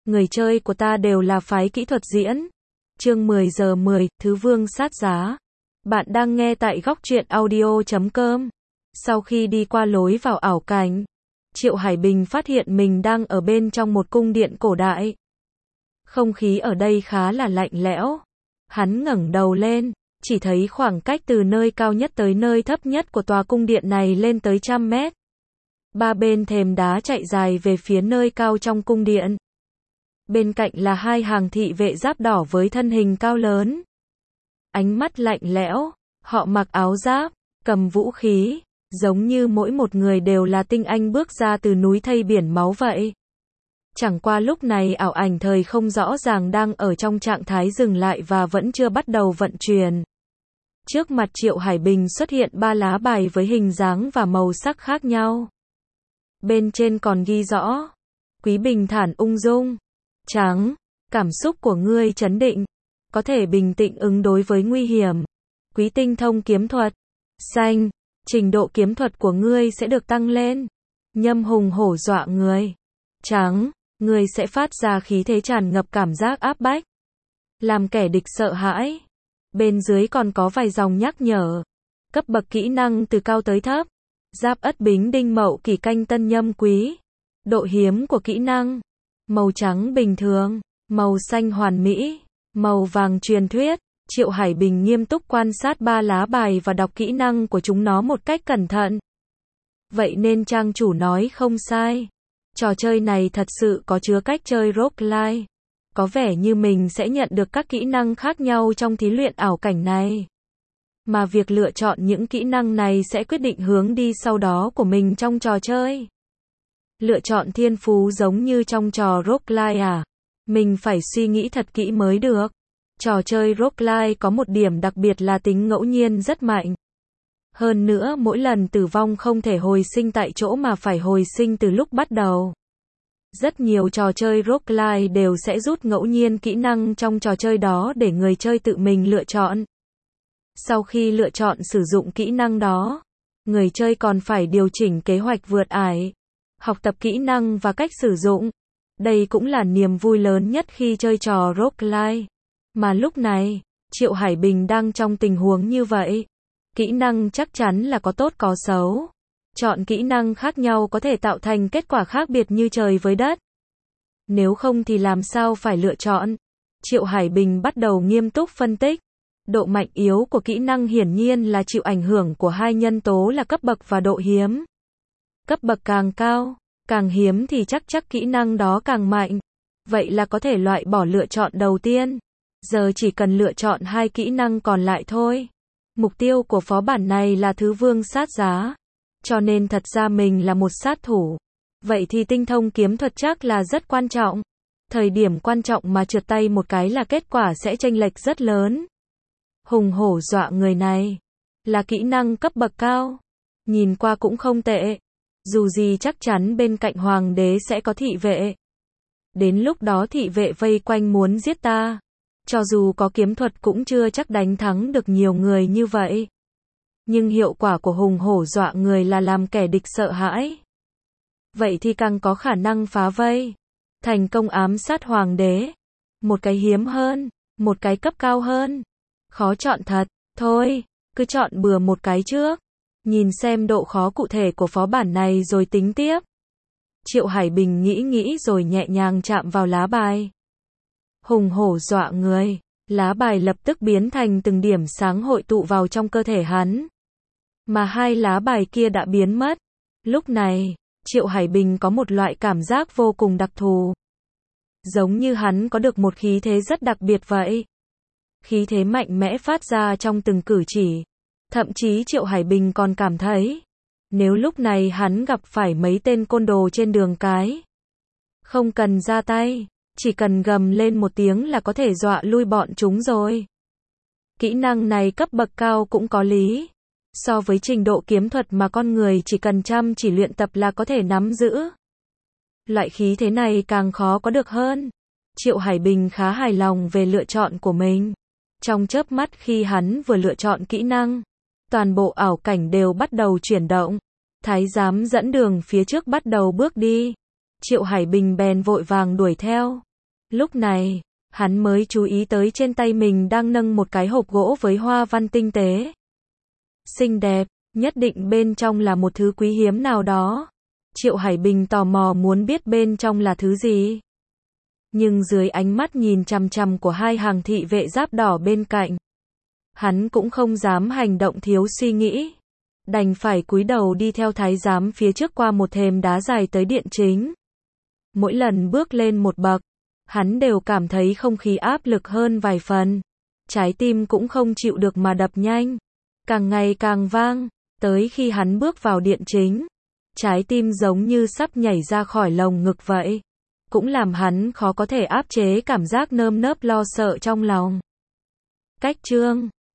người chơi của ta đều là phái kỹ thuật diễn. Chương 10 giờ 10, Thứ Vương sát giá. Bạn đang nghe tại góc truyện audio.com. Sau khi đi qua lối vào ảo cảnh, Triệu Hải Bình phát hiện mình đang ở bên trong một cung điện cổ đại. Không khí ở đây khá là lạnh lẽo. Hắn ngẩng đầu lên, chỉ thấy khoảng cách từ nơi cao nhất tới nơi thấp nhất của tòa cung điện này lên tới 100 mét. Ba bên thềm đá chạy dài về phía nơi cao trong cung điện. Bên cạnh là hai hàng thị vệ giáp đỏ với thân hình cao lớn. Ánh mắt lạnh lẽo, họ mặc áo giáp, cầm vũ khí, giống như mỗi một người đều là tinh anh bước ra từ núi thây biển máu vậy. Chẳng qua lúc này ảo ảnh thời không rõ ràng đang ở trong trạng thái dừng lại và vẫn chưa bắt đầu vận chuyển. Trước mặt Triệu Hải Bình xuất hiện 3 lá bài với hình dáng và màu sắc khác nhau. Bên trên còn ghi rõ: Quý bình thản ung dung. Trắng, cảm xúc của ngươi trấn định, có thể bình tĩnh ứng đối với nguy hiểm. Quý tinh thông kiếm thuật. Xanh, trình độ kiếm thuật của ngươi sẽ được tăng lên. Nhâm hùng hổ dọa người. Trắng, ngươi sẽ phát ra khí thế tràn ngập cảm giác áp bách, làm kẻ địch sợ hãi. Bên dưới còn có vài dòng nhắc nhở. Cấp bậc kỹ năng từ cao tới thấp. Giáp Ất Bính Đinh Mậu Kỷ Canh Tân Nhâm Quý. Độ hiếm của kỹ năng: màu trắng bình thường, màu xanh hoàn mỹ, màu vàng truyền thuyết. Triệu Hải Bình nghiêm túc quan sát 3 lá bài và đọc kỹ năng của chúng nó một cách cẩn thận. Vậy nên trang chủ nói không sai. Trò chơi này thật sự có chứa cách chơi roguelike. Có vẻ như mình sẽ nhận được các kỹ năng khác nhau trong thí luyện ảo cảnh này. Mà việc lựa chọn những kỹ năng này sẽ quyết định hướng đi sau đó của mình trong trò chơi. Lựa chọn thiên phú giống như trong trò roguelike à? Mình phải suy nghĩ thật kỹ mới được. Trò chơi roguelike có một điểm đặc biệt là tính ngẫu nhiên rất mạnh. Hơn nữa mỗi lần tử vong không thể hồi sinh tại chỗ mà phải hồi sinh từ lúc bắt đầu. Rất nhiều trò chơi roguelike đều sẽ rút ngẫu nhiên kỹ năng trong trò chơi đó để người chơi tự mình lựa chọn. Sau khi lựa chọn sử dụng kỹ năng đó, người chơi còn phải điều chỉnh kế hoạch vượt ải, học tập kỹ năng và cách sử dụng. Đây cũng là niềm vui lớn nhất khi chơi trò roguelike. Mà lúc này, Triệu Hải Bình đang trong tình huống như vậy. Kỹ năng chắc chắn là có tốt có xấu. Chọn kỹ năng khác nhau có thể tạo thành kết quả khác biệt như trời với đất. Nếu không thì làm sao phải lựa chọn? Triệu Hải Bình bắt đầu nghiêm túc phân tích. Độ mạnh yếu của kỹ năng hiển nhiên là chịu ảnh hưởng của hai nhân tố là cấp bậc và độ hiếm. Cấp bậc càng cao, càng hiếm thì chắc kỹ năng đó càng mạnh. Vậy là có thể loại bỏ lựa chọn đầu tiên. Giờ chỉ cần lựa chọn 2 kỹ năng còn lại thôi. Mục tiêu của phó bản này là Thứ Vương sát giá. Cho nên thật ra mình là một sát thủ. Vậy thì tinh thông kiếm thuật chắc là rất quan trọng. Thời điểm quan trọng mà trượt tay một cái là kết quả sẽ chênh lệch rất lớn. Hùng hổ dọa người này là kỹ năng cấp bậc cao. Nhìn qua cũng không tệ. Dù gì chắc chắn bên cạnh hoàng đế sẽ có thị vệ. Đến lúc đó thị vệ vây quanh muốn giết ta. Cho dù có kiếm thuật cũng chưa chắc đánh thắng được nhiều người như vậy. Nhưng hiệu quả của hùng hổ dọa người là làm kẻ địch sợ hãi. Vậy thì càng có khả năng phá vây. Thành công ám sát hoàng đế. Một cái hiếm hơn, một cái cấp cao hơn. Khó chọn thật. Thôi, cứ chọn bừa một cái trước. Nhìn xem độ khó cụ thể của phó bản này rồi tính tiếp. Triệu Hải Bình nghĩ rồi nhẹ nhàng chạm vào lá bài. Hùng hổ dọa người. Lá bài lập tức biến thành từng điểm sáng hội tụ vào trong cơ thể hắn. Mà 2 lá bài kia đã biến mất. Lúc này, Triệu Hải Bình có một loại cảm giác vô cùng đặc thù. Giống như hắn có được một khí thế rất đặc biệt vậy. Khí thế mạnh mẽ phát ra trong từng cử chỉ. Thậm chí Triệu Hải Bình còn cảm thấy, nếu lúc này hắn gặp phải mấy tên côn đồ trên đường cái, không cần ra tay, chỉ cần gầm lên một tiếng là có thể dọa lui bọn chúng rồi. Kỹ năng này cấp bậc cao cũng có lý. So với trình độ kiếm thuật mà con người chỉ cần chăm chỉ luyện tập là có thể nắm giữ. Loại khí thế này càng khó có được hơn. Triệu Hải Bình khá hài lòng về lựa chọn của mình. Trong chớp mắt khi hắn vừa lựa chọn kỹ năng, toàn bộ ảo cảnh đều bắt đầu chuyển động. Thái giám dẫn đường phía trước bắt đầu bước đi. Triệu Hải Bình bèn vội vàng đuổi theo. Lúc này, hắn mới chú ý tới trên tay mình đang nâng một cái hộp gỗ với hoa văn tinh tế. Xinh đẹp, nhất định bên trong là một thứ quý hiếm nào đó. Triệu Hải Bình tò mò muốn biết bên trong là thứ gì. Nhưng dưới ánh mắt nhìn chằm chằm của hai hàng thị vệ giáp đỏ bên cạnh, hắn cũng không dám hành động thiếu suy nghĩ. Đành phải cúi đầu đi theo thái giám phía trước qua một thềm đá dài tới điện chính. Mỗi lần bước lên một bậc, hắn đều cảm thấy không khí áp lực hơn vài phần. Trái tim cũng không chịu được mà đập nhanh, càng ngày càng vang. Tới khi hắn bước vào điện chính, trái tim giống như sắp nhảy ra khỏi lồng ngực vậy. Cũng làm hắn khó có thể áp chế cảm giác nơm nớp lo sợ trong lòng. Cách chương